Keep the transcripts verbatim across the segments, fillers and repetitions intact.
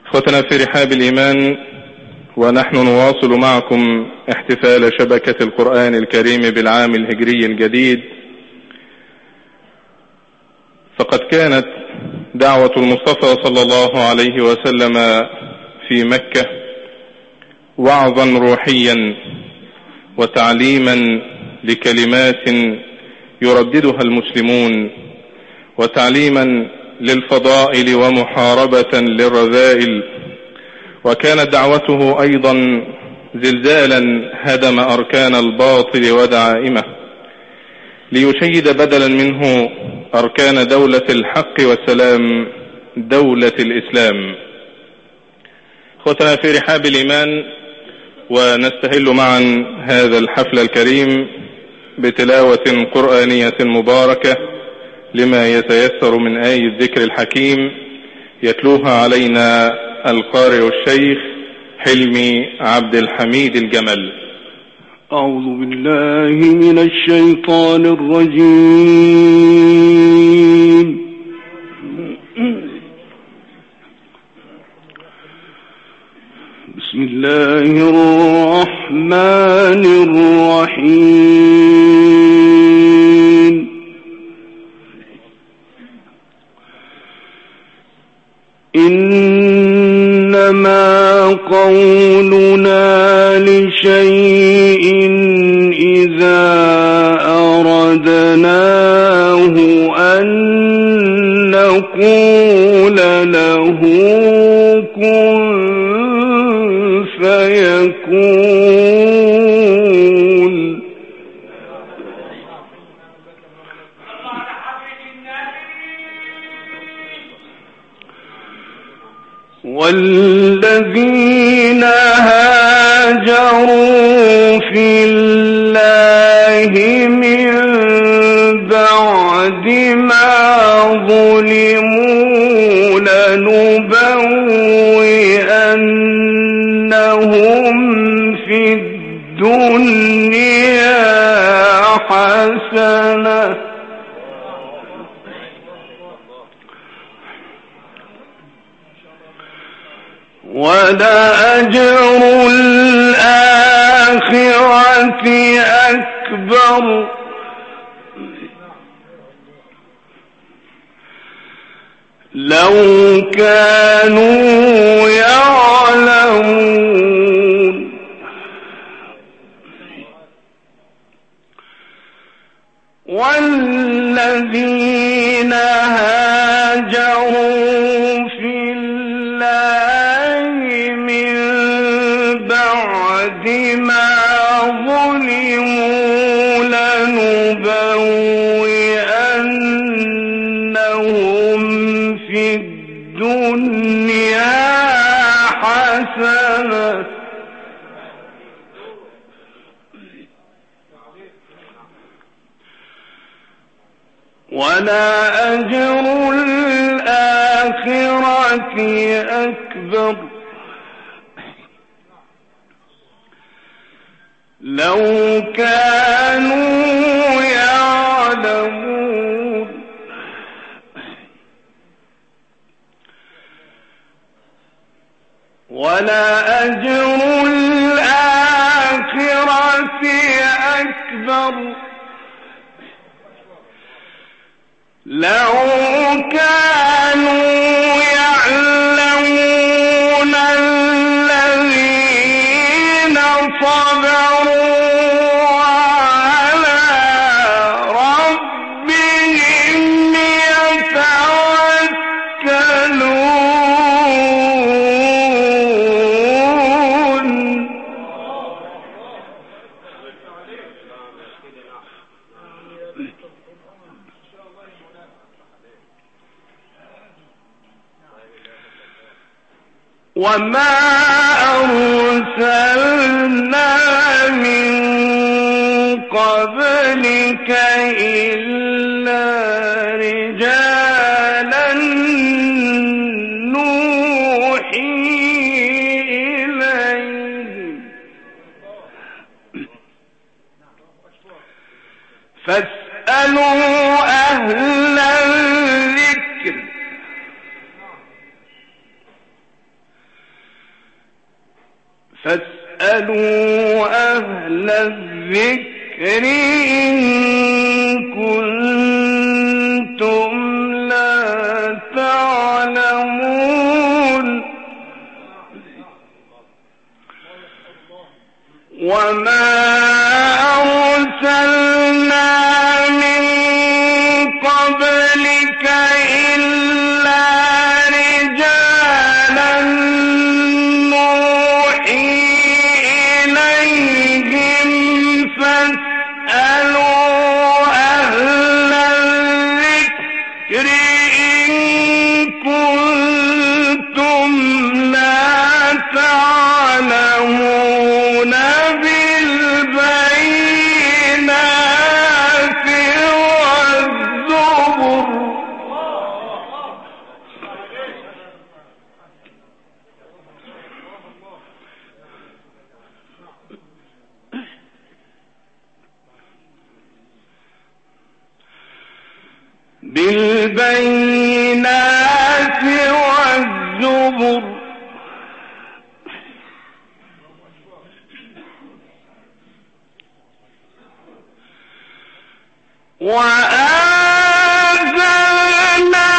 إخوتنا في رحاب الإيمان، ونحن نواصل معكم احتفال شبكة القرآن الكريم بالعام الهجري الجديد. فقد كانت دعوة المصطفى صلى الله عليه وسلم في مكة وعظا روحيا وتعليما لكلمات يرددها المسلمون، وتعليما للفضائل ومحاربة للرذائل. وكانت دعوته أيضا زلزالا هدم أركان الباطل ودعائمه، ليشيد بدلا منه أركان دولة الحق والسلام، دولة الإسلام. أخوتنا في رحاب الإيمان، ونستهل معا هذا الحفل الكريم بتلاوة قرآنية مباركة لما يتيسر من آي الذكر الحكيم، يتلوها علينا القارئ الشيخ حلمي عبد الحميد الجمل. أعوذ بالله من الشيطان الرجيم. بسم الله الرحمن الرحيم. إنما قولنا لشيء إذا أردناه أن نقول له كن فيكون. والذين هاجروا في الله من بعد ما ظلموا لنبوئنهم في الدنيا حسنة ولأجر الآخرة أكبر لو كانوا يعلمون. والذين هاجروا في الله من بعد ما ظلموا لنبوئنهم في الدنيا حسنة ولأجر الآخرة أكبر لو كانوا يعلمون. ولأجر الآخرة أكبر لو كانوا يعلمون. الذين صبروا على ربهم يتوكلون. وما أرسلنا من قبلك إلا رجالا نوحي إليهم فاسألوا أهل الذكر فاسألوا أهل الذكر إن كنتم لا تعلمون وما أرسلنا من قبلك إلا رجالا نوحي إليهم فاسألوا أهل الذكر إن كنتم لا تعلمون بالبينات والزبر بالبينات والزبر وأنزلنا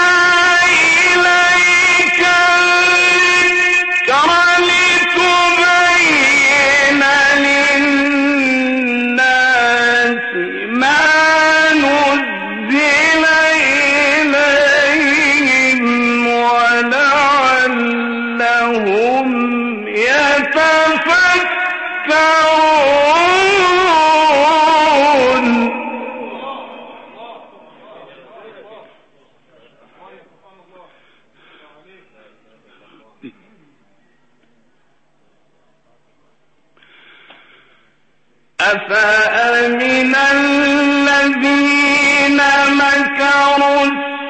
إليك الذكر لتبين للناس ما نزل إليهم ولعلهم يتفكرون أفأمن الذين مكروا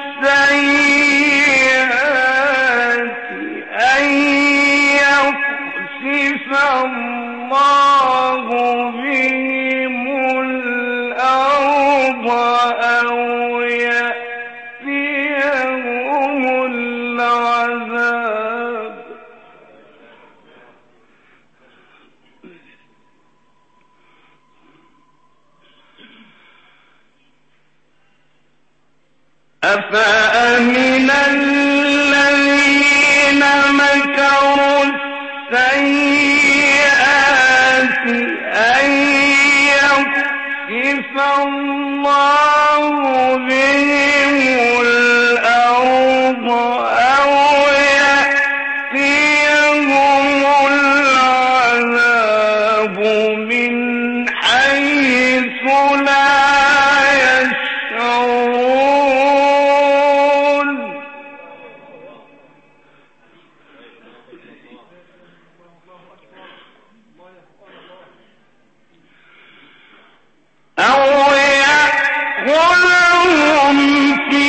السيئات أن يخسف الله بهم الأرض أو يأتيهم العذاب أفأمن الذين مكروا السيئات أن يخسف الله بهم الأرض أو يأتيهم العذاب من حيث لا يشعرون أو يأخذهم في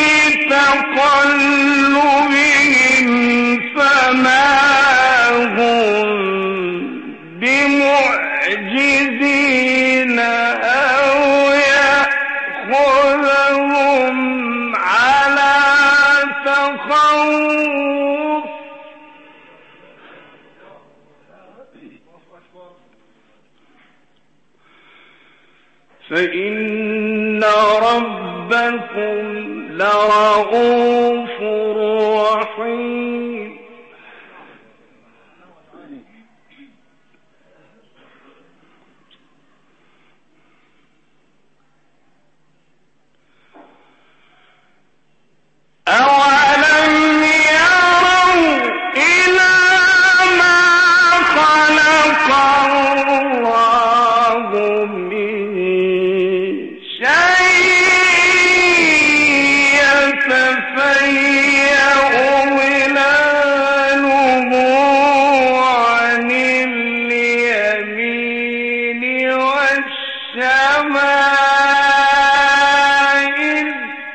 تقلبهم فما هم بمعجزين أو يأخذهم على تخوف فإن ربكم لرؤوف رحيم أولم يروا إلى ما خلق الله من شيء يتفيأ ظلاله عن اليمين والشمائل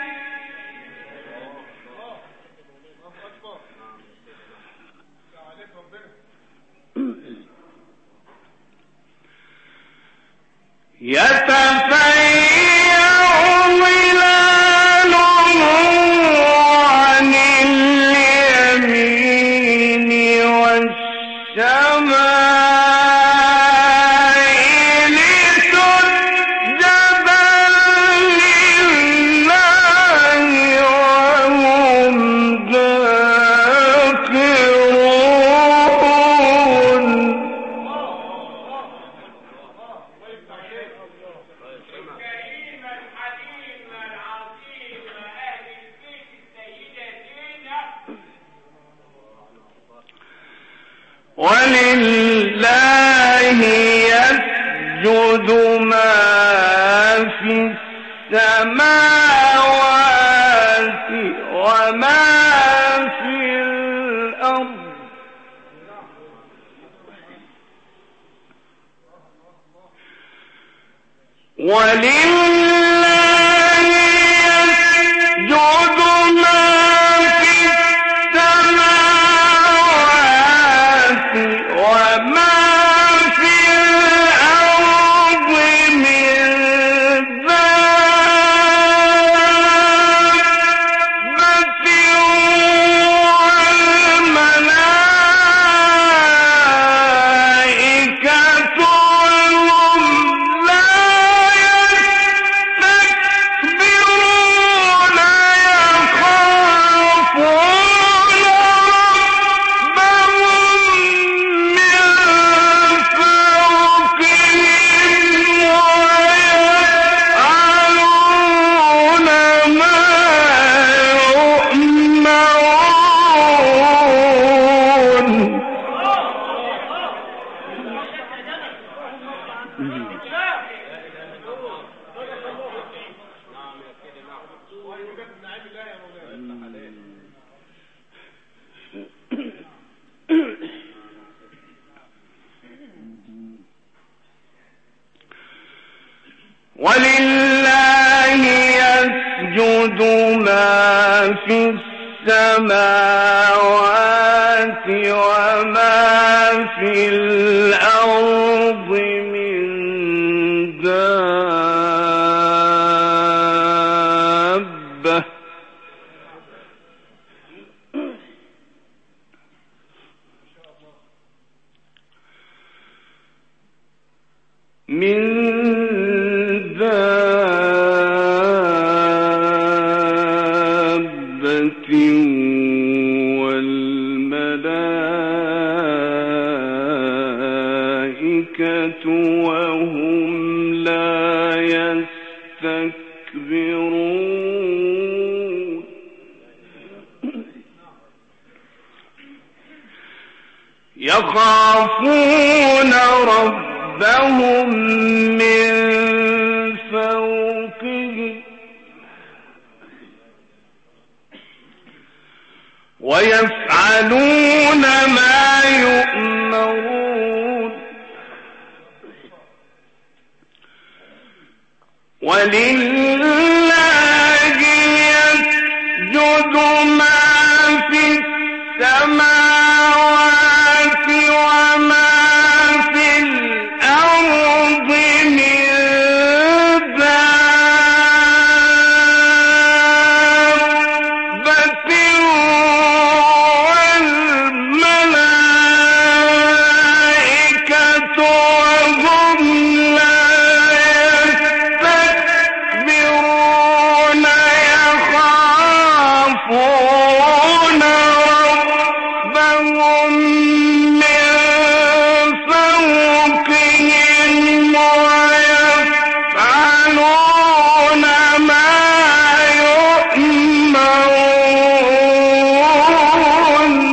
يتفيأ ظلاله عن اليمين والشمائل يسجد ما في السماوات وما في الأرض ولله يسجد ما في السماوات وما في الأرض من دابة والملائكة وهم لا يستكبرون يخافون ربهم من فوقهم ويفعلون ما يؤمرون. ولله يسجد ما في السماوات وما في الأرض من دابة من دابة والملائكة وهم لا يستكبرون يخافون ربهم من فوقهم ويفعلون ما يؤمرون. ولله يسجد ما في السماوات وما في الأرض من دابة والملائكة وهم لا يستكبرون يخافون ربهم من فوقهم ويفعلون ما يؤمرون.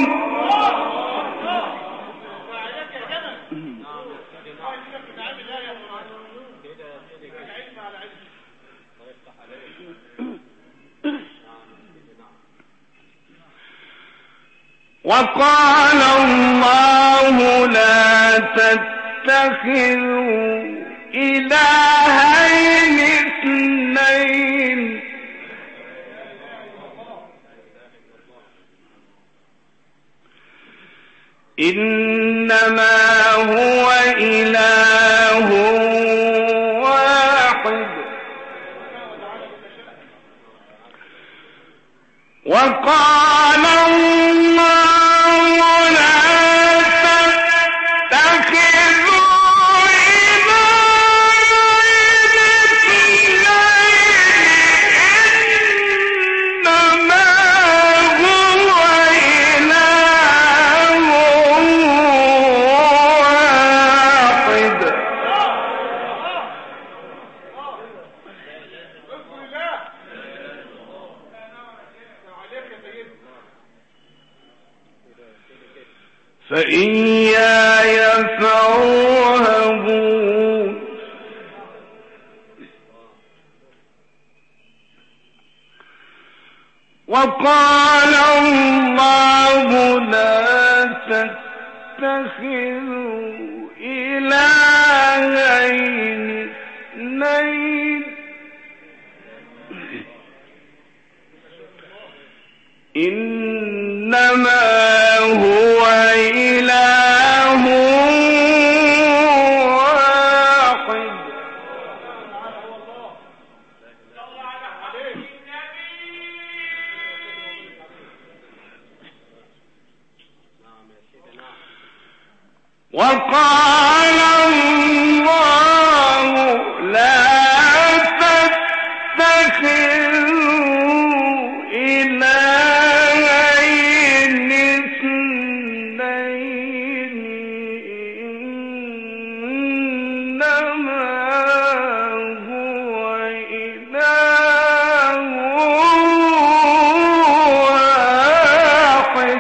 وقال الله لا تتخذوا إلهين اثنين إنما هو إله واحد. وقال الله لا تتخذوا إلهين اثنين إنما هو إله واحد. فإياي فارهبون وقال الله لا تتخذوا إلهين اثنين إنما هو إله واحد وقال الله لا تتخذوا إلهين اثنين إنما هو إله واحد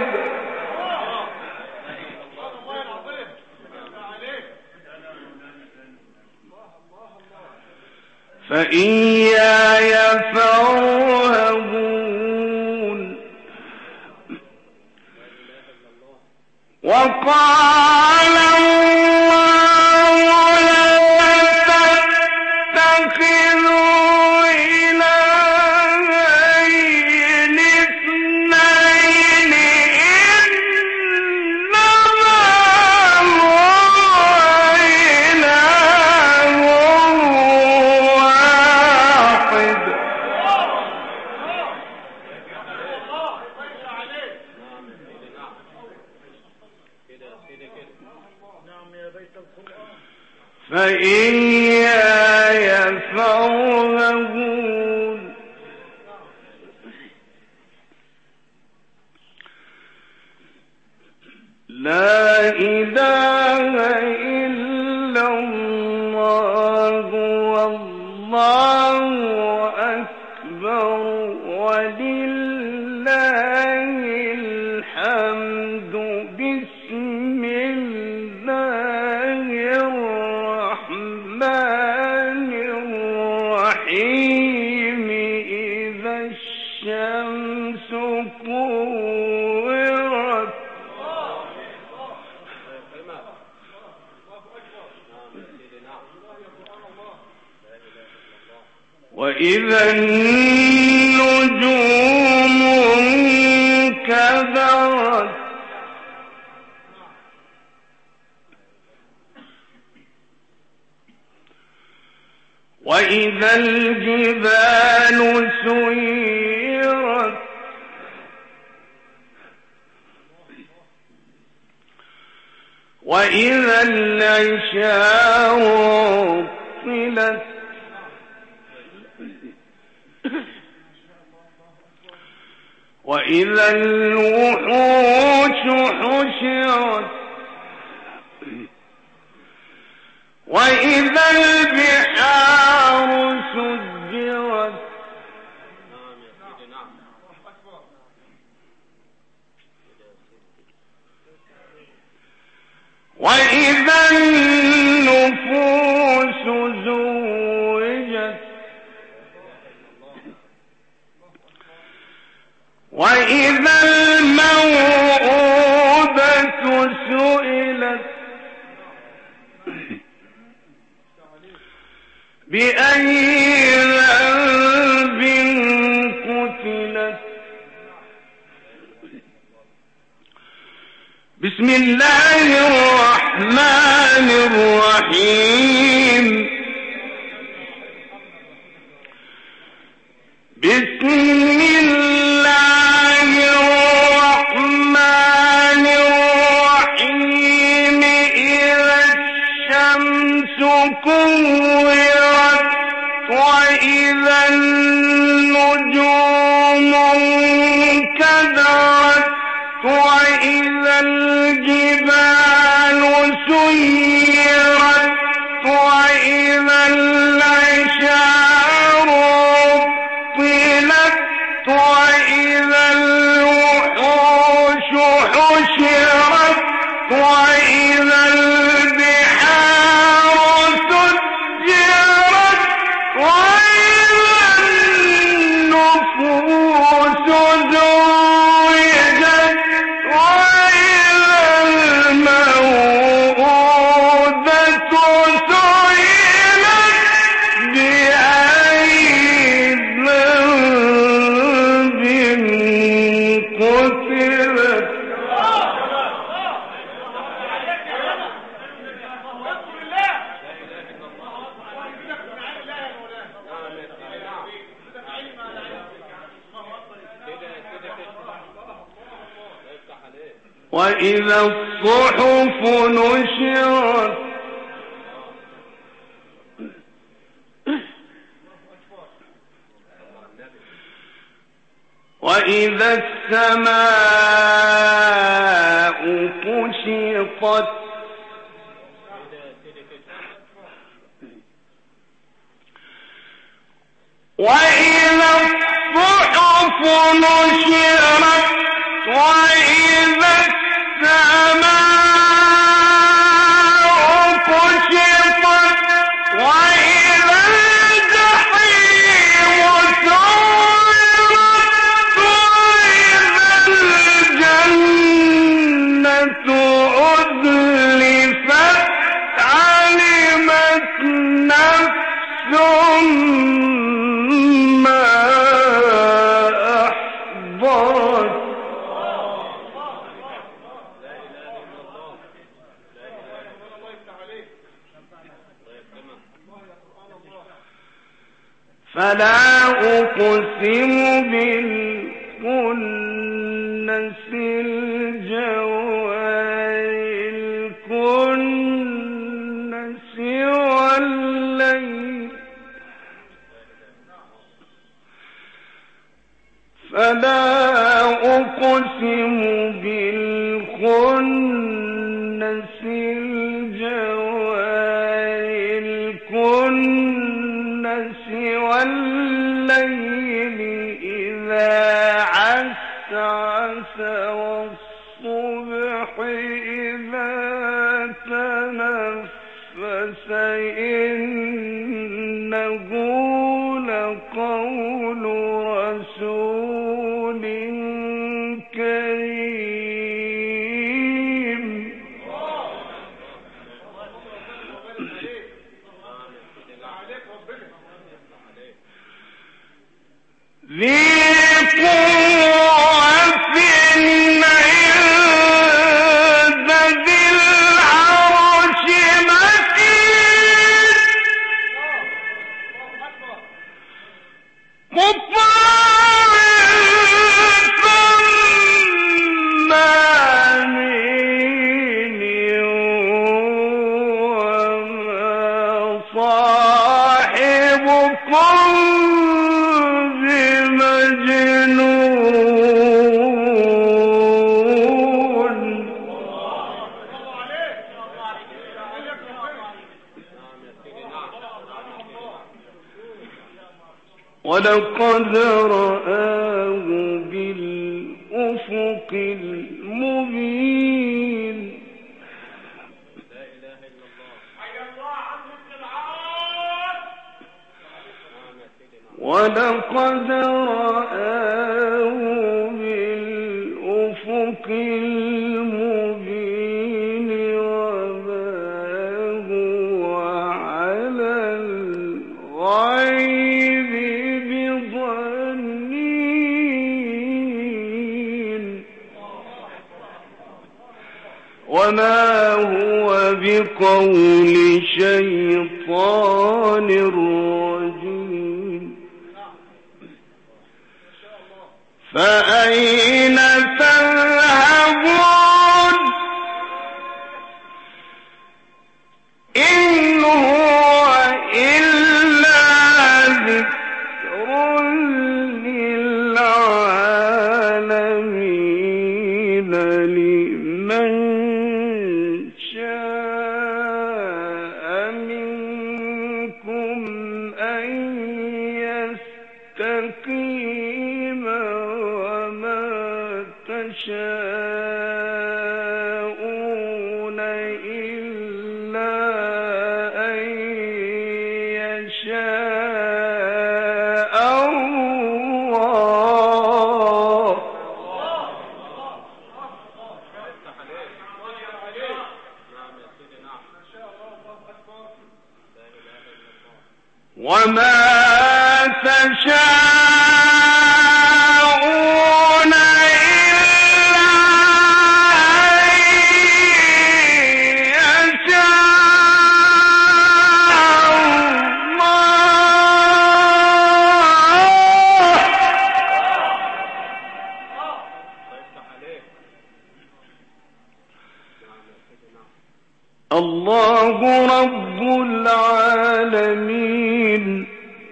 فإياي فارهبون وقال الله لا تتخذوا إلهين اثنين إنما هو إله واحد فإياي فارهبون لا إله إلا الله والله أكبر ولله الحمد بسم الله الرحمن الرحيم إذا الشمس كورت وإذا النجوم انكدرت وإذا الجبال سيرت وإذا العشار عطلت وإذا الوحوش حشرت وإذا البحار سجرت وإذا النفوس زوجت وإذا الموءودة سئلت بأي ذنب قتلت بسم الله الرحمن الرحيم بسم الله الرحمن الرحيم إذا الشمس كورت وإذا النجوم انكدرت وإذا الجبال سيرت وإذا العشار عطلت وإذا الوحوش حشرت وإذا البحار سجرت وإذا النفوس زوجت وإذا الصحف نشرت وإذا السماء كشطت وإذا الصحف نشرت وإذا السماء كشطت وإذا الجحيم سعرت وإذا الجنة أزلفت علمت نفس ما أحضرت فلا أقسم بالكنس الجوار الكنس والليل فلا أقسم بالخنس الجوار الكنس والليل إذا عسعس والصبح إذا تنفس إنه لقول رسول كريم ذي قوة عند ذي العرش مكين مطاع ثم أمين وما صاحبكم ولقد رآه بالأفق المبين ولقد رآه بالأفق المبين وما هو على الغيب بضنين وما هو بقول شيطان رجيم فأين تذهبون إن هو إلا ذكر للعالمين لمن شاء منكم أن يستقيم وما تشاءون إلا أن يشاء الله وما تشاءون إلا أن يشاء الله الله رب العالمين.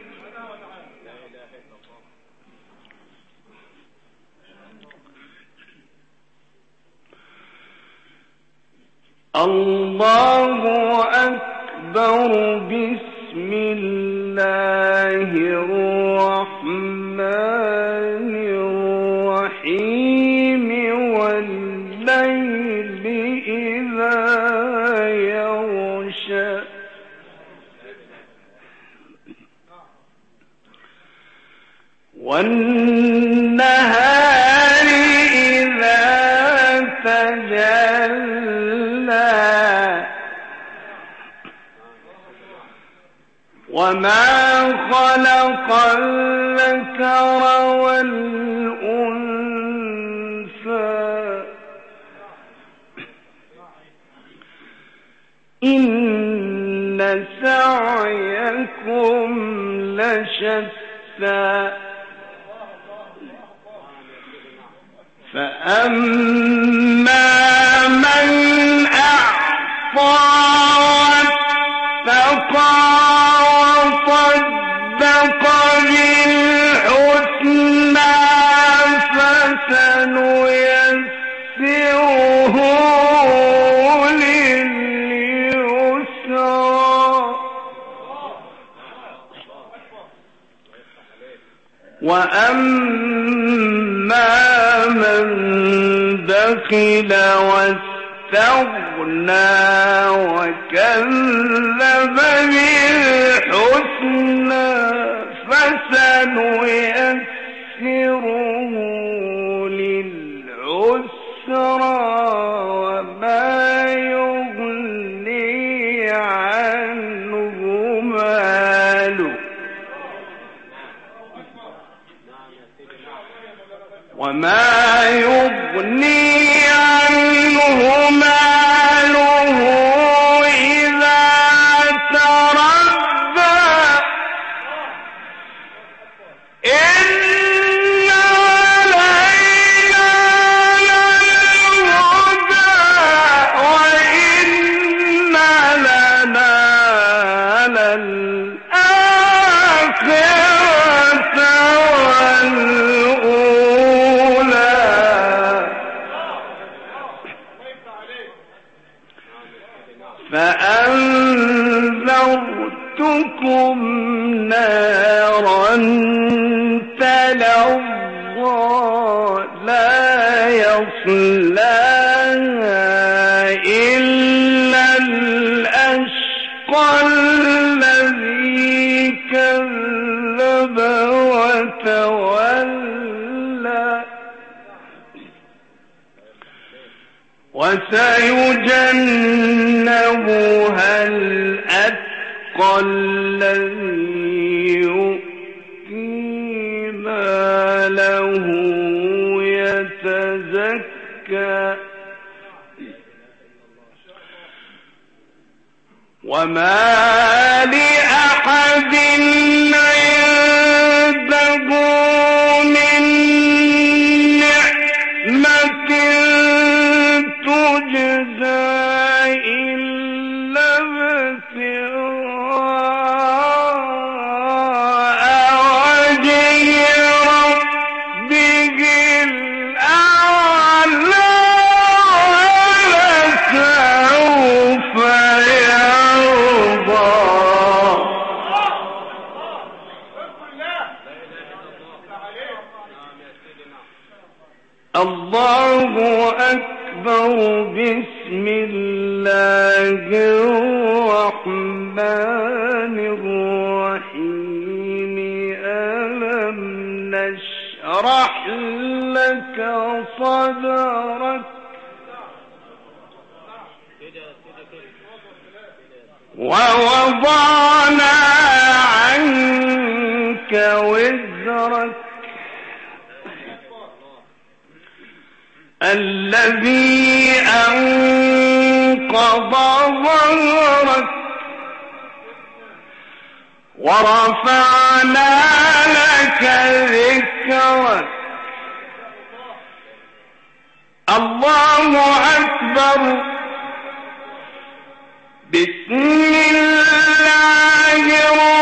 الله أكبر. بسم الله الرحمن الرحيم. والليل إذا يغشى والنهار إذا تجلى وما خلق الذكر والأنثى إن سعيكم لشتى فأما من أعطى واتقى وصدق بالحسنى فسنيسره لليسرى وأما من بخل واستغنى وكذب بالحسنى فسنيسره للعسرى وما يغني عنه ماله وما يغني عنه ماله إذا تردى إن علينا للهدى وإن لنا للآخرة والأولى فأنذرتكم نارا تلظى لا يصلاها إلا الأشقى الذي كذب وتولى وسيجنبها الأتقى الذي يؤتي ماله يتزكى وما لأحد عنده من نعمة تجزى إلا ابتغاء وجه ربه الأعلى ولسوف يرضى. الله أكبر. بسم الله الرحمن الرحيم. ألم نشرح لك صدرك ووضعنا عنك وزرك الذي أنقض ظهرك ورفعنا لك ذكرك. الله أكبر. بسم الله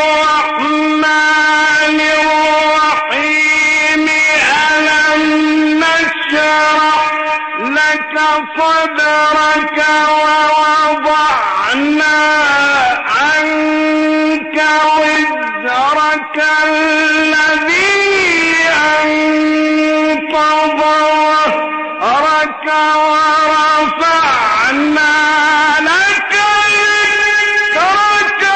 الرحمن الرحيم ألم نشرح لك صدرك ووضعنا عنك وزرك الذي أنقض ظهرك ورفعنا لك ذكرك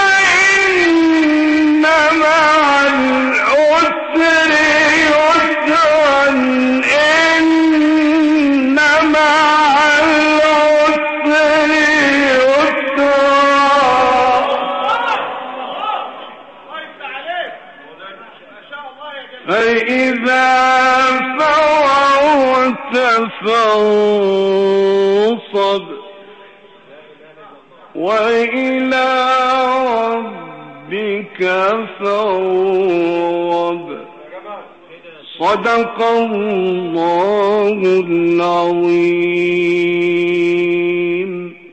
فإن مع العسر يسرا إن مع العسر يسرا. فإذا فرغت فانصب وإلى ربك فارغب. صدق الله العظيم.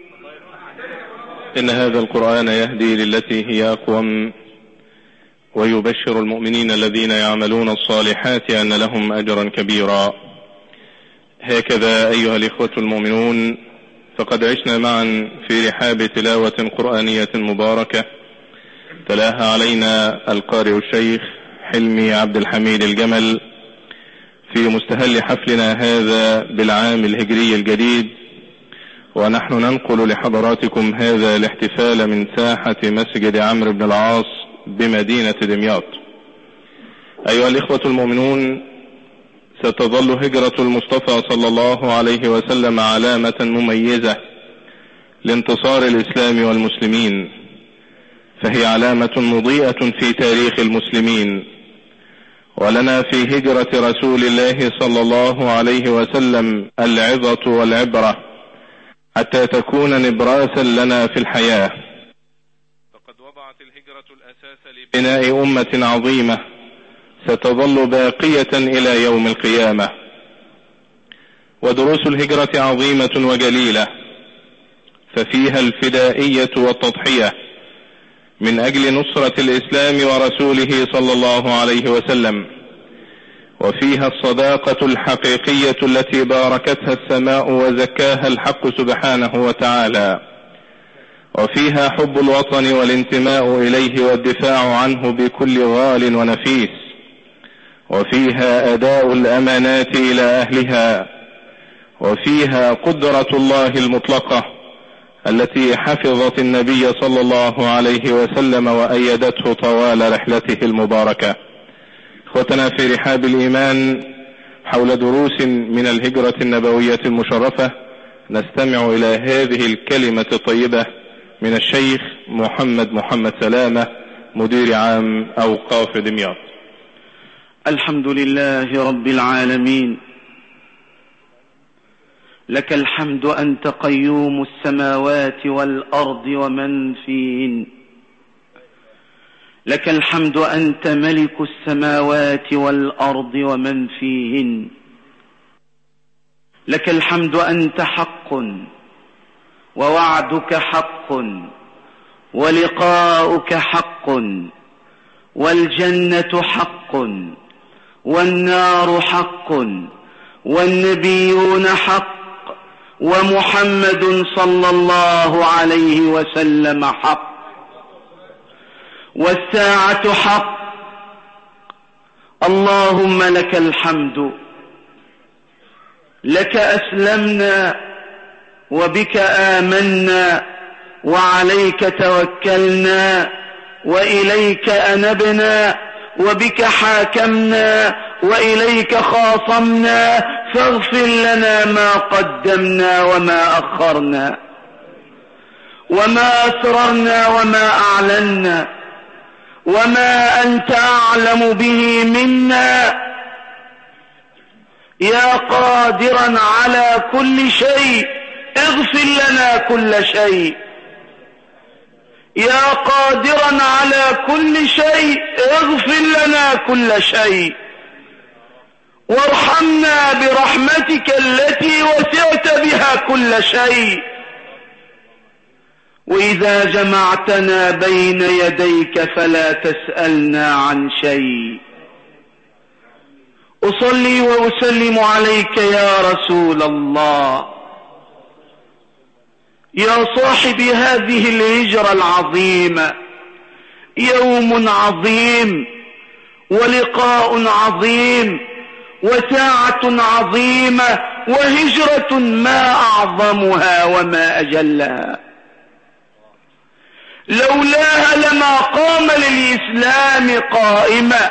إن هذا القرآن يهدي للتي هي أقوم ويبشر المؤمنين الذين يعملون الصالحات أن لهم أجرا كبيرا. هكذا أيها الإخوة المؤمنون، فقد عشنا معا في رحاب تلاوة قرآنية مباركة تلاها علينا القارئ الشيخ حلمي عبد الحميد الجمل في مستهل حفلنا هذا بالعام الهجري الجديد، ونحن ننقل لحضراتكم هذا الاحتفال من ساحة مسجد عمرو بن العاص بمدينة دمياط. أيها الإخوة المؤمنون، ستظل هجرة المصطفى صلى الله عليه وسلم علامة مميزة لانتصار الإسلام والمسلمين، فهي علامة مضيئة في تاريخ المسلمين، ولنا في هجرة رسول الله صلى الله عليه وسلم العظة والعبرة حتى تكون نبراسا لنا في الحياة. فقد وضعت الهجرة الأساس لبناء أمة عظيمة ستظل باقية إلى يوم القيامة. ودروس الهجرة عظيمة وجليلة، ففيها الفدائية والتضحية من أجل نصرة الإسلام ورسوله صلى الله عليه وسلم، وفيها الصداقة الحقيقية التي باركتها السماء وزكاها الحق سبحانه وتعالى، وفيها حب الوطن والانتماء إليه والدفاع عنه بكل غال ونفيس، وفيها أداء الأمانات إلى أهلها، وفيها قدرة الله المطلقة التي حفظت النبي صلى الله عليه وسلم وأيدته طوال رحلته المباركة. اخوتنا في رحاب الإيمان، حول دروس من الهجرة النبوية المشرفة نستمع إلى هذه الكلمة الطيبة من الشيخ محمد محمد سلامة مدير عام أوقاف دمياط. الحمد لله رب العالمين، لك الحمد أنت قيوم السماوات والأرض ومن فيهن، لك الحمد أنت ملك السماوات والأرض ومن فيهن، لك الحمد أنت حق ووعدك حق ولقاؤك حق والجنة حق والنار حق والنبيون حق ومحمد صلى الله عليه وسلم حق والساعة حق. اللهم لك الحمد، لك أسلمنا وبك آمنا وعليك توكلنا وإليك أنبنا وبك حاكمنا وإليك خاصمنا، فاغفر لنا ما قدمنا وما أخرنا وما أسررنا وما أعلنا وما أنت أعلم به منا. يا قادرا على كل شيء اغفر لنا كل شيء، يا قادرا على كل شيء اغفر لنا كل شيء، وارحمنا برحمتك التي وسعت بها كل شيء، وإذا جمعتنا بين يديك فلا تسألنا عن شيء. أصلي وأسلم عليك يا رسول الله، يا صاحب هذه الهجرة العظيمة. يوم عظيم ولقاء عظيم وساعة عظيمة وهجرة ما أعظمها وما أجلها. لولاها لما قام للإسلام قائما،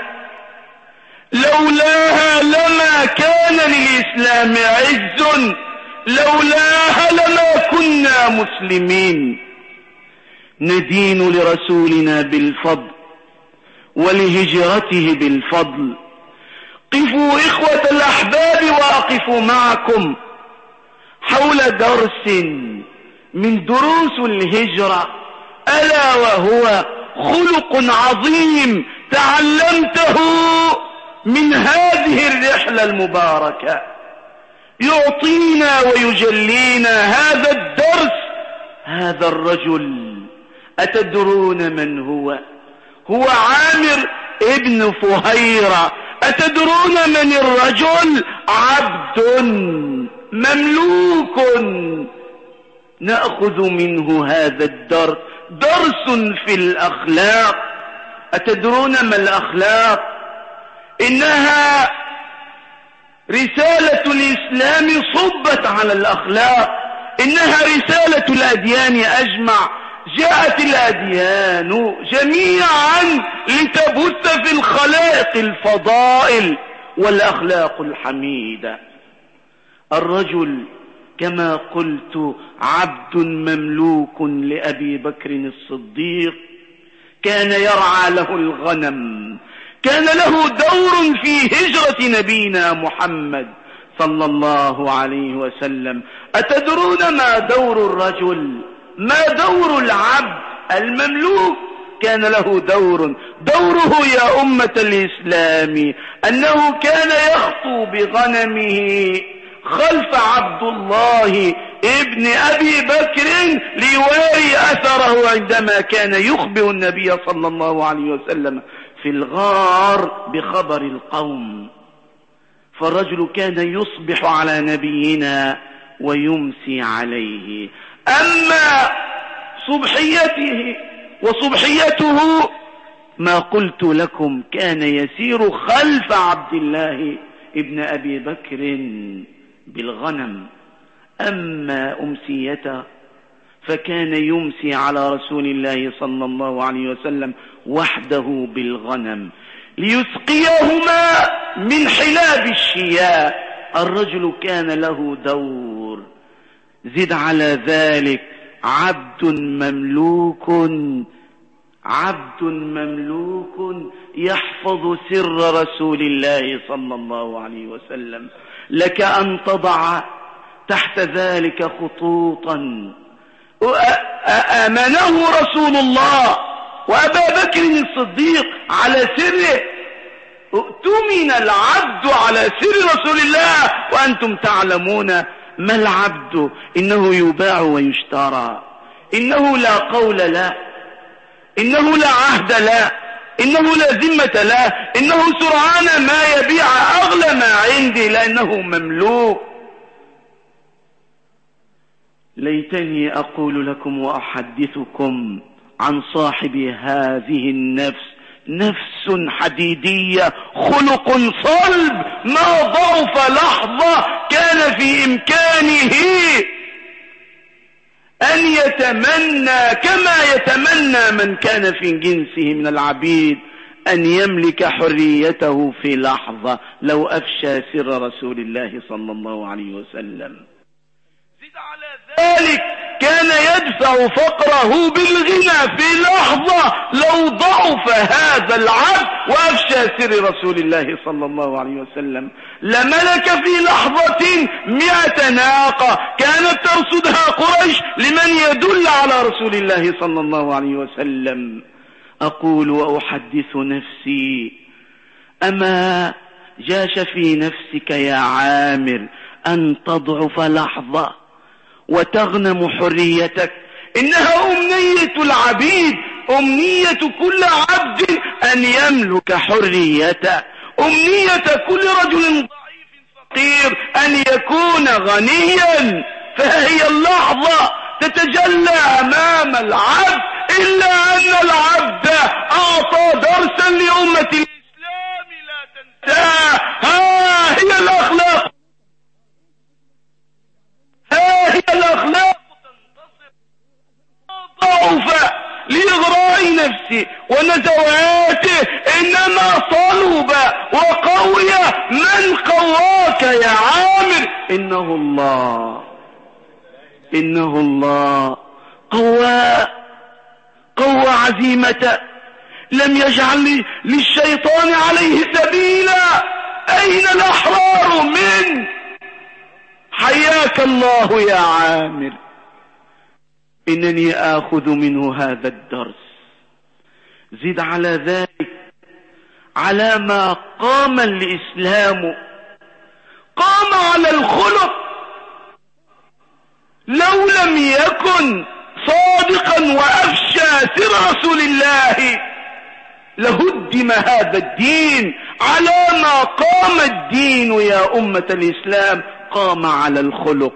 لولاها لما كان للإسلام عز، لولاها لما كنا مسلمين. ندين لرسولنا بالفضل ولهجرته بالفضل. قفوا إخوة الأحباب وأقفوا معكم حول درس من دروس الهجرة، ألا وهو خلق عظيم تعلمته من هذه الرحلة المباركة، يعطينا ويجلينا هذا الدرس. هذا الرجل أتدرون من هو؟ هو عامر ابن فهيرة. أتدرون من الرجل؟ عبد مملوك. نأخذ منه هذا الدرس، درس في الأخلاق. أتدرون ما الأخلاق؟ إنها رسالة الإسلام صبت على الأخلاق، إنها رسالة الأديان أجمع. جاءت الأديان جميعا لتبث في الخلائق الفضائل والأخلاق الحميدة. الرجل كما قلت عبد مملوك لأبي بكر الصديق، كان يرعى له الغنم، كان له دور في هجرة نبينا محمد صلى الله عليه وسلم. أتدرون ما دور الرجل؟ ما دور العبد المملوك؟ كان له دور. دوره يا أمة الإسلام أنه كان يخطو بغنمه خلف عبد الله ابن أبي بكر ليواري أثره عندما كان يخبر النبي صلى الله عليه وسلم في الغار بخبر القوم. فالرجل كان يصبح على نبينا ويمسي عليه. أما صبحيته وصبحيته ما قلت لكم، كان يسير خلف عبد الله ابن أبي بكر بالغنم. أما أمسيته فكان يمسي على رسول الله صلى الله عليه وسلم وحده بالغنم ليسقيهما من حلاب الشياء. الرجل كان له دور. زد على ذلك عبد مملوك، عبد مملوك يحفظ سر رسول الله صلى الله عليه وسلم. لك أن تضع تحت ذلك خطوطا. أمنه رسول الله وأبا بكر الصديق على سره. اؤتمن العبد على سر رسول الله وأنتم تعلمون ما العبد. إنه يباع ويشترى، إنه لا قول لا، إنه لا عهد لا، إنه لا ذمة لا، إنه سرعان ما يبيع أغلى ما عندي لأنه مملوك. ليتني أقول لكم وأحدثكم عن صاحب هذه النفس، نفس حديدية، خلق صلب، ما ضعف لحظة كان في إمكانه أن يتمنى كما يتمنى من كان في جنسه من العبيد أن يملك حريته في لحظة لو أفشى سر رسول الله صلى الله عليه وسلم. زد على ذلك كان يدفع فقره بالغنى في لحظة لو ضعف هذا العبد وأفشى سر رسول الله صلى الله عليه وسلم. لملك في لحظة مئة ناقة كانت ترصدها قريش لمن يدل على رسول الله صلى الله عليه وسلم. أقول وأحدث نفسي، أما جاش في نفسك يا عامر أن تضعف لحظة وتغنم حريتك إنها أمنية العبيد، أمنية كل عبد أن يملك حريته، أمنية كل رجل ضعيف فقير أن يكون غنيا. فهي اللحظة تتجلى أمام العبد، إلا أن العبد أعطى درسا لأمة الإسلام لا تنساه. ها هي الأخلاق، ها هي الأخلاق تنتصر. ضعف لإغراء نفسه ونزواته، إنما صلب وقوي من قواك يا عامر. إنه الله، إنه الله قوى قوى عزيمته، لم يجعل للشيطان عليه سبيلا. أين الأحرار من؟ حياك الله يا عامر. إنني آخذ منه هذا الدرس. زد على ذلك على ما قام الإسلام، قام على الخلق. لو لم يكن صادقا وأفشى سر رسول الله لهدم هذا الدين. على ما قام الدين يا أمة الإسلام؟ قام على الخلق.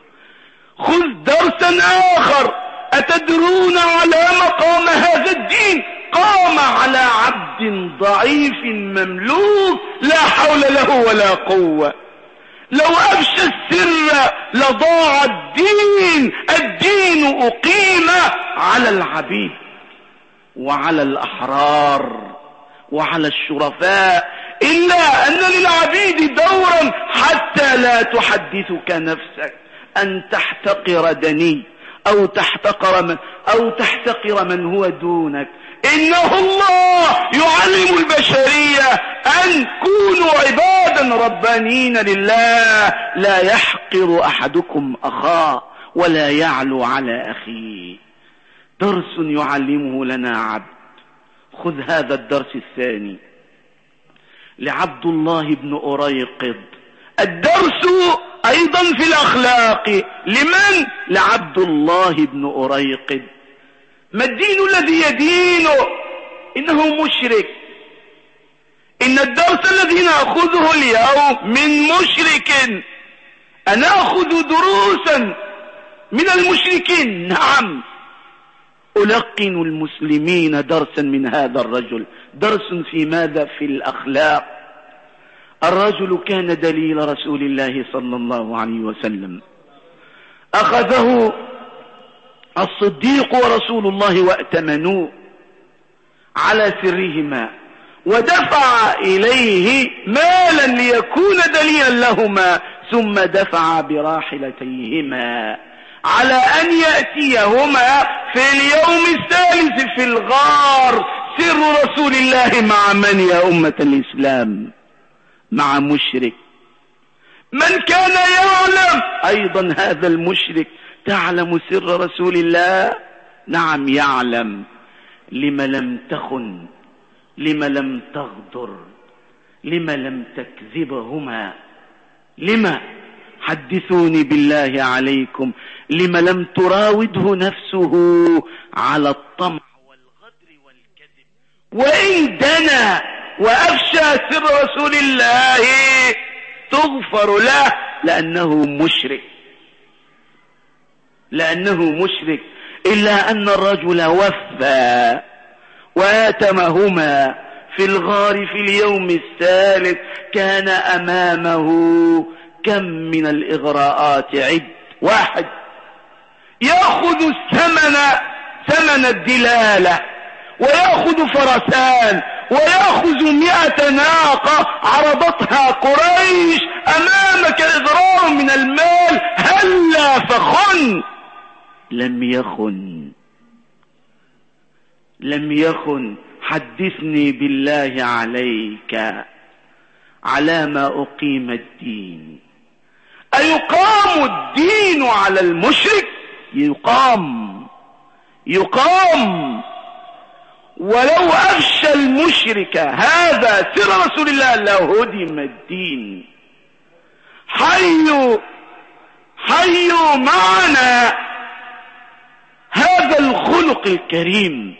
خذ درسا آخر. أتدرون على ما قام هذا الدين؟ قام على عبد ضعيف مملوك لا حول له ولا قوة. لو أفشى السر لضاع الدين. الدين أقيم على العبيد وعلى الأحرار وعلى الشرفاء، إلا أن للعبيد دورا حتى لا تحدثك نفسك أن تحتقر دني أو تحتقر من, أو تحتقر من هو دونك. إنه الله يعلم البشرية أن كونوا عبادا ربانين لله، لا يحقر أحدكم أخاه ولا يعلو على أخيه. درس يعلمه لنا عبد. خذ هذا الدرس الثاني لعبد الله بن أريقط. الدرس أيضا في الأخلاق. لمن؟ لعبد الله بن أريقط. ما الدين الذي يدينه؟ إنه مشرك. إن الدرس الذي نأخذه اليوم من مشرك. أنأخذ دروسا من المشركين؟ نعم. ألقن المسلمين درسا من هذا الرجل. درس في ماذا؟ في الأخلاق. الرجل كان دليل رسول الله صلى الله عليه وسلم. أخذه الصديق ورسول الله وائتمنوه على سرهما، ودفع إليه مالا ليكون دليلا لهما، ثم دفع براحلتيهما على أن يأتيهما في اليوم الثالث في الغار. سر رسول الله مع من يا أمة الإسلام؟ مع مشرك. من كان يعلم أيضا هذا المشرك. تعلم سر رسول الله؟ نعم يعلم. لم لم تخن؟ لم لم تغدر؟ لم لم تكذبهما؟ لم؟ حدثوني بالله عليكم. لم لم تراوده نفسه على الطمع والغدر والكذب؟ وإن دنا وأفشى سر رسول الله تغفر له، لأنه مشرك، لأنه مشرك. إلا أن الرجل وفى وآتمهما في الغار في اليوم الثالث. كان أمامه كم من الإغراءات. عد. واحد، يأخذ الثمن، ثمن الدلالة، ويأخذ فرسان، ويأخذ مئة ناقة عرضتها قريش أمامك إغراء من المال. هلا فخن؟ لم يخن، لم يخن. حدثني بالله عليك على ما أقيم الدين. أيقام الدين على المشرك؟ يقام، يقام. ولو أفشى المشرك هذا سر رسول الله لهدم الدين. حيوا حيوا معنا. ها الخلق الكريم.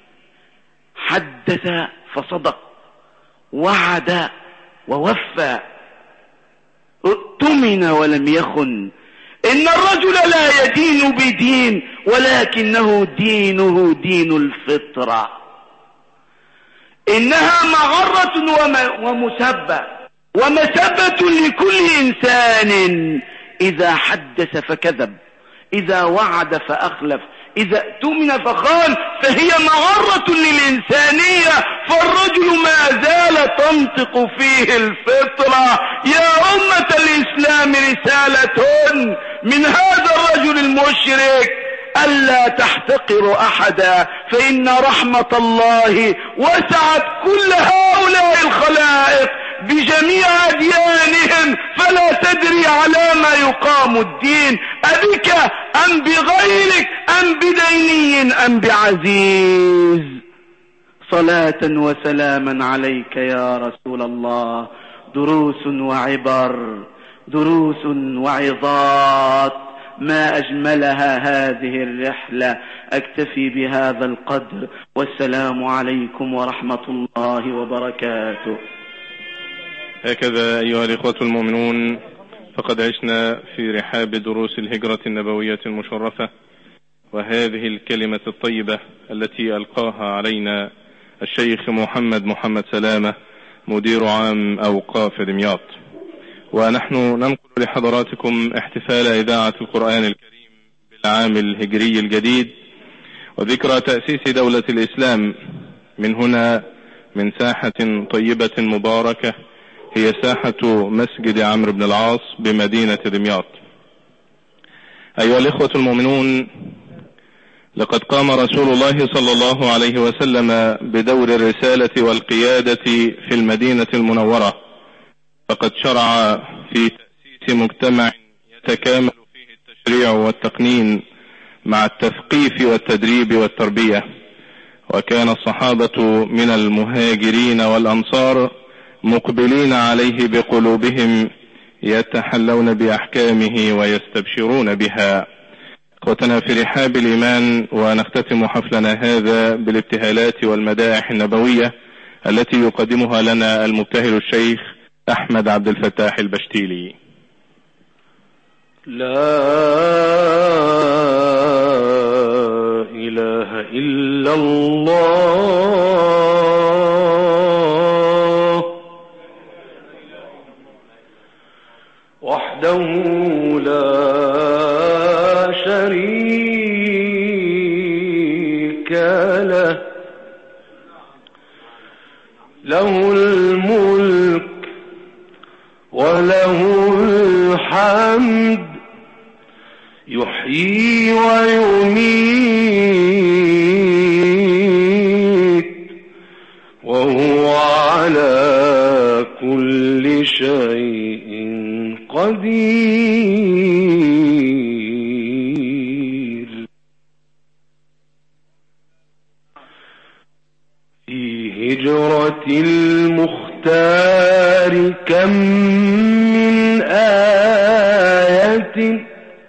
حدث فصدق، وعد ووفى، اؤتمن ولم يخن. إن الرجل لا يدين بدين، ولكنه دينه دين الفطرة. إنها مغرة ومسبة ومسبة لكل إنسان إذا حدث فكذب، إذا وعد فأخلف، إذا اؤتمن فخان، فهي مغرة للإنسانية. فالرجل ما زال تنطق فيه الفطرة. يا أمة الإسلام رسالة من هذا الرجل المشرك: ألا تحتقروا أحدا، فإن رحمة الله وسعت كل هؤلاء الخلائق بجميع أديانهم، فلا تدري على ما يقام الدين، أبك أم بغيرك أم بديني أم بعزيز. صلاة وسلاما عليك يا رسول الله. دروس وعبر، دروس وعظات، ما أجملها هذه الرحلة. أكتفي بهذا القدر، والسلام عليكم ورحمة الله وبركاته. هكذا أيها الإخوة المؤمنون، فقد عشنا في رحاب دروس الهجرة النبوية المشرفة، وهذه الكلمة الطيبة التي ألقاها علينا الشيخ محمد محمد سلامة مدير عام أوقاف دمياط. ونحن ننقل لحضراتكم احتفال إذاعة القرآن الكريم بالعام الهجري الجديد وذكرى تأسيس دولة الإسلام من هنا، من ساحة طيبة مباركة هي ساحة مسجد عمرو بن العاص بمدينة دمياط. أيها الإخوة المؤمنون، لقد قام رسول الله صلى الله عليه وسلم بدور الرسالة والقيادة في المدينة المنورة، فقد شرع في تأسيس مجتمع يتكامل فيه التشريع والتقنين مع التثقيف والتدريب والتربية. وكان الصحابة من المهاجرين والأنصار مقبلين عليه بقلوبهم، يتحلون بأحكامه ويستبشرون بها. اخوتنا في رحاب الإيمان، ونختتم حفلنا هذا بالابتهالات والمدائح النبوية التي يقدمها لنا المبتهل الشيخ أحمد عبد الفتاح البشتيلي. لا إله إلا الله وحده لا شريك له، له الملك وله الحمد، يحيي ويميت، وهو على كل شيء قدير. في هجرة المختار كم من آية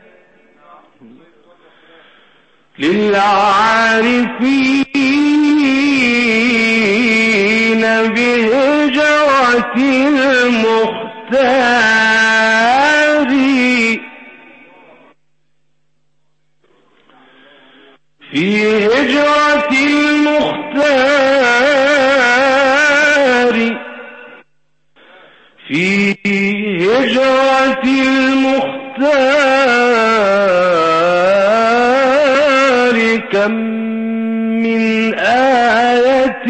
للعارفين بهجرة المختار، في هجرة المختار، في هجرة المختار كم من آية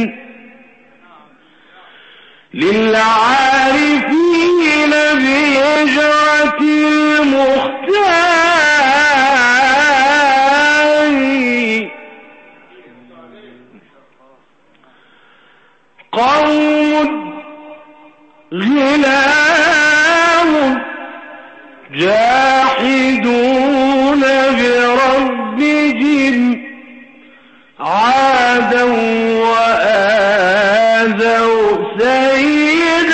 للعارفين بهجرة المختار. قوم غلام جاحدون بربهم عادوا وآذوا سيد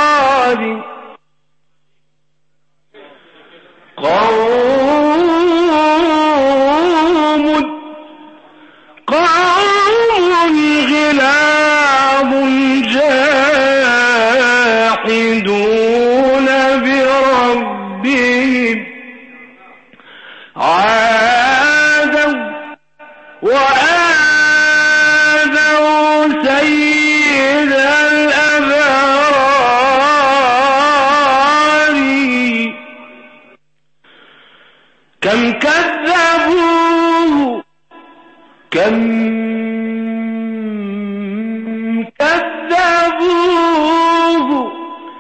الأبرار. قوم عادوا وآذوا سيد الأبرار كم كذبوه كم كذبوه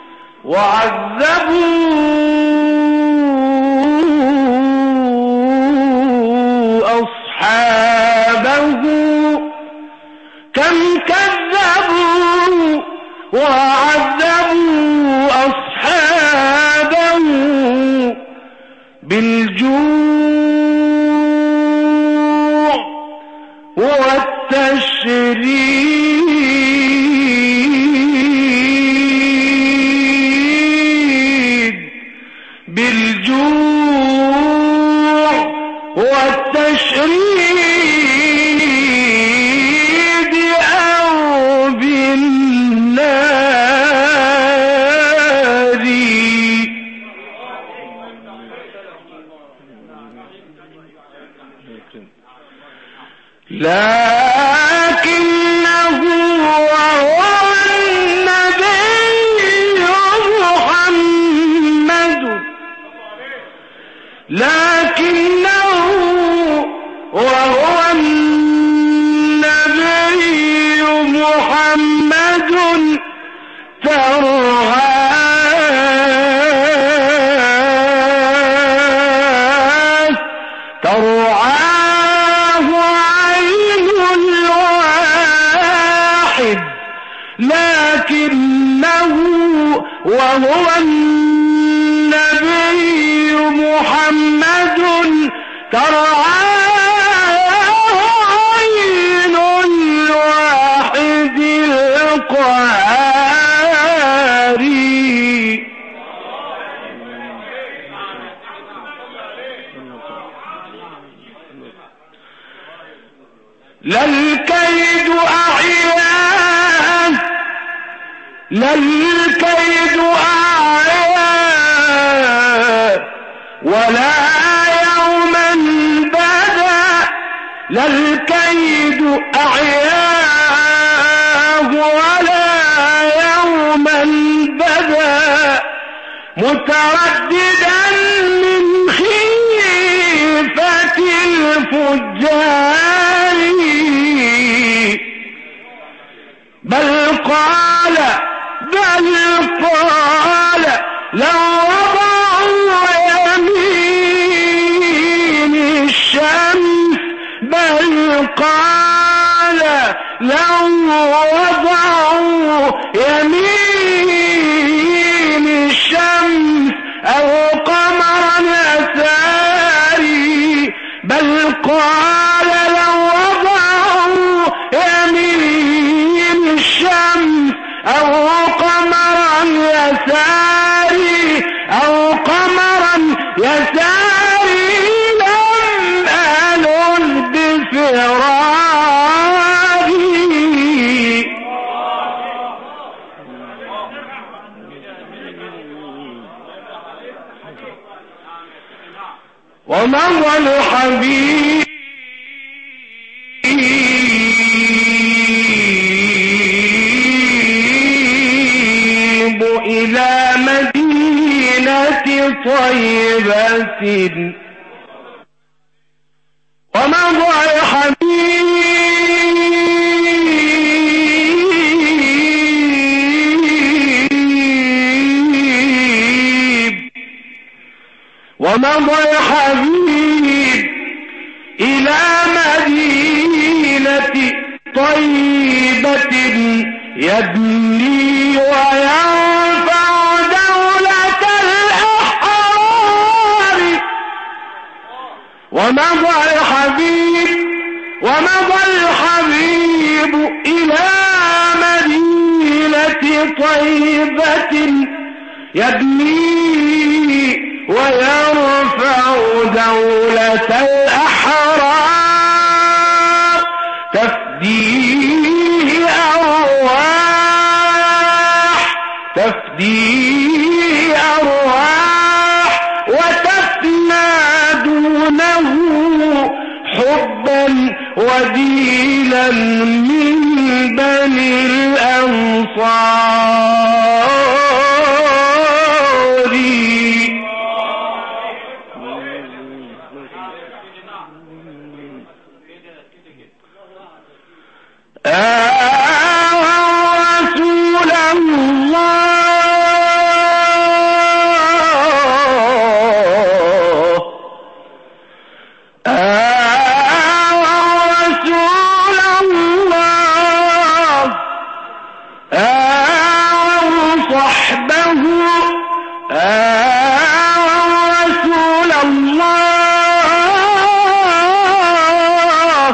وعذبوا أصحابه كم كذبوا وعذبوا أصحابه بالجوع والتشريد بالجوع والتشريد أو بالنار لكنه وهو النبي محمد لكنه وهو النبي محمد ترعاه ترعاه عين الواحد لكنه وهو النبي محمد ترعاه عين الواحد القهاري لا الكيد أعياه لا الكيد أعياه ولا يوما بدا لا الكيد أعياه ولا يوما بدا مترددا من خيفة الفجار بل قال بل قال لو وضعوا يمين الشمس بل قال لو وضعوا يمين الشمس أو قمرا يساري بل قال لو وضعوا يمين الشمس أو قمرا يساري أو قمرا يساري لم ألن بفراري ومضى الحبيب إلى مدينة طيبة ومضى الحبيب ومضى الحبيب إلى مدينة طيبة يبني ويرفع دولة الأحرار ومضى الحبيب ومضى الحبيب إلى مدينة طيبة يبني ويرفع دولة الأحرار تفديه أرواح تفديه أرواح وتفنى دون يحبونه حبا وديلا من بني الأنصار. آه رسول الله، آه رسول الله، آه صحبه، آه رسول الله،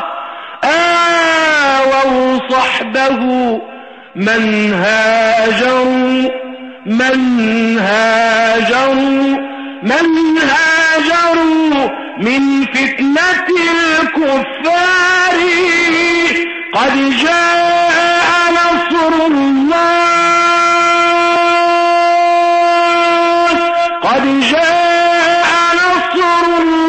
آه صحبه من هاجروا من هاجروا من هاجروا من فتنة الكفار. قد جاء نصر الله، قد جاء نصر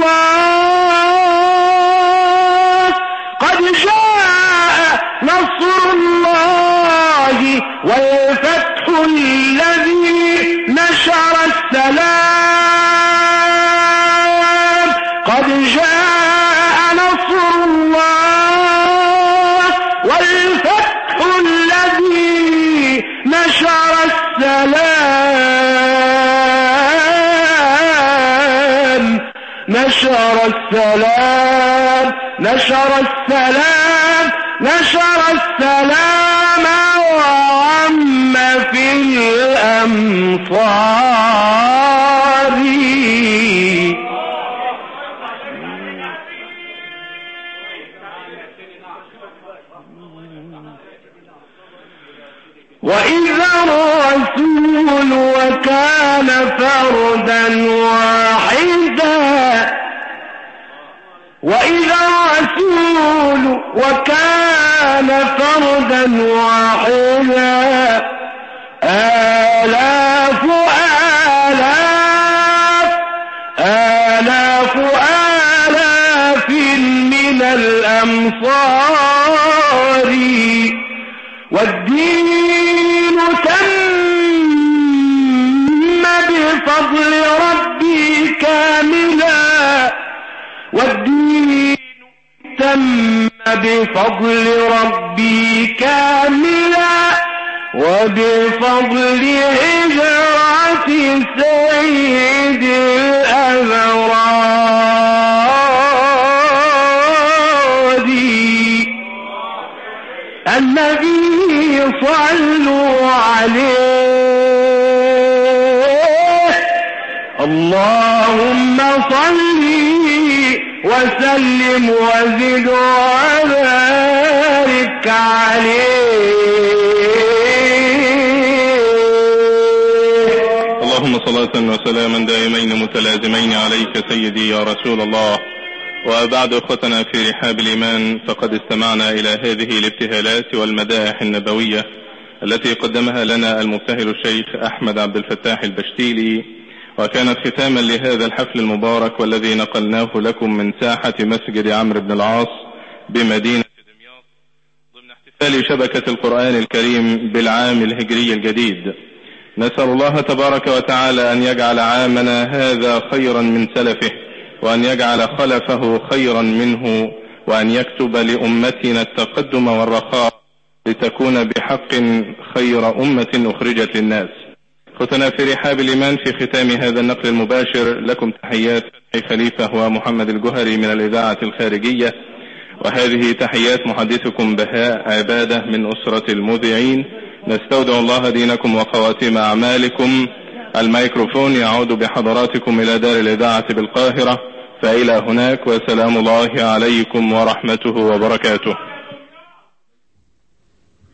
الله، قد جاء نصر الله والفتح الذي نشر السلام. قد جاء نصر الله والفتح الذي نشر السلام، نشر السلام، نشر السلام، نشر السلام وعم في الأمصار. وإذا الرسول وكان فردا واحدا، وإذا الرسول وكان فردا واحدا، آلاف آلاف آلاف آلاف من الأمصار. والدين تم بفضل ربي كاملا، والدين تم بفضل ربي كاملا، وبفضل هجرة سيد الأبرار. النبي صلوا عليه، اللهم صل وسلم وزد وبارك عليه. اللهم صلاة وسلاما دائمين متلازمين عليك سيدي يا رسول الله. وبعد اخوتنا في رحاب الإيمان، فقد استمعنا إلى هذه الابتهالات والمدائح النبوية التي قدمها لنا المبتهل الشيخ أحمد عبد الفتاح البشتيلي، وكانت ختاما لهذا الحفل المبارك والذي نقلناه لكم من ساحة مسجد عمرو بن العاص بمدينة دمياط ضمن احتفال شبكة القرآن الكريم بالعام الهجري الجديد. نسأل الله تبارك وتعالى أن يجعل عامنا هذا خيرا من سلفه، وأن يجعل خلفه خيرا منه، وأن يكتب لأمتنا التقدم والرخاء لتكون بحق خير أمة أخرجت للناس. ختنا في رحاب الإيمان، في ختام هذا النقل المباشر لكم تحيات فتحي خليفة ومحمد الجهري من الإذاعة الخارجية، وهذه تحيات محدثكم بهاء عبادة من أسرة المذيعين. نستودع الله دينكم وخواتيم أعمالكم. الميكروفون يعود بحضراتكم إلى دار الإذاعة بالقاهرة، فإلى هناك، وسلام الله عليكم ورحمته وبركاته.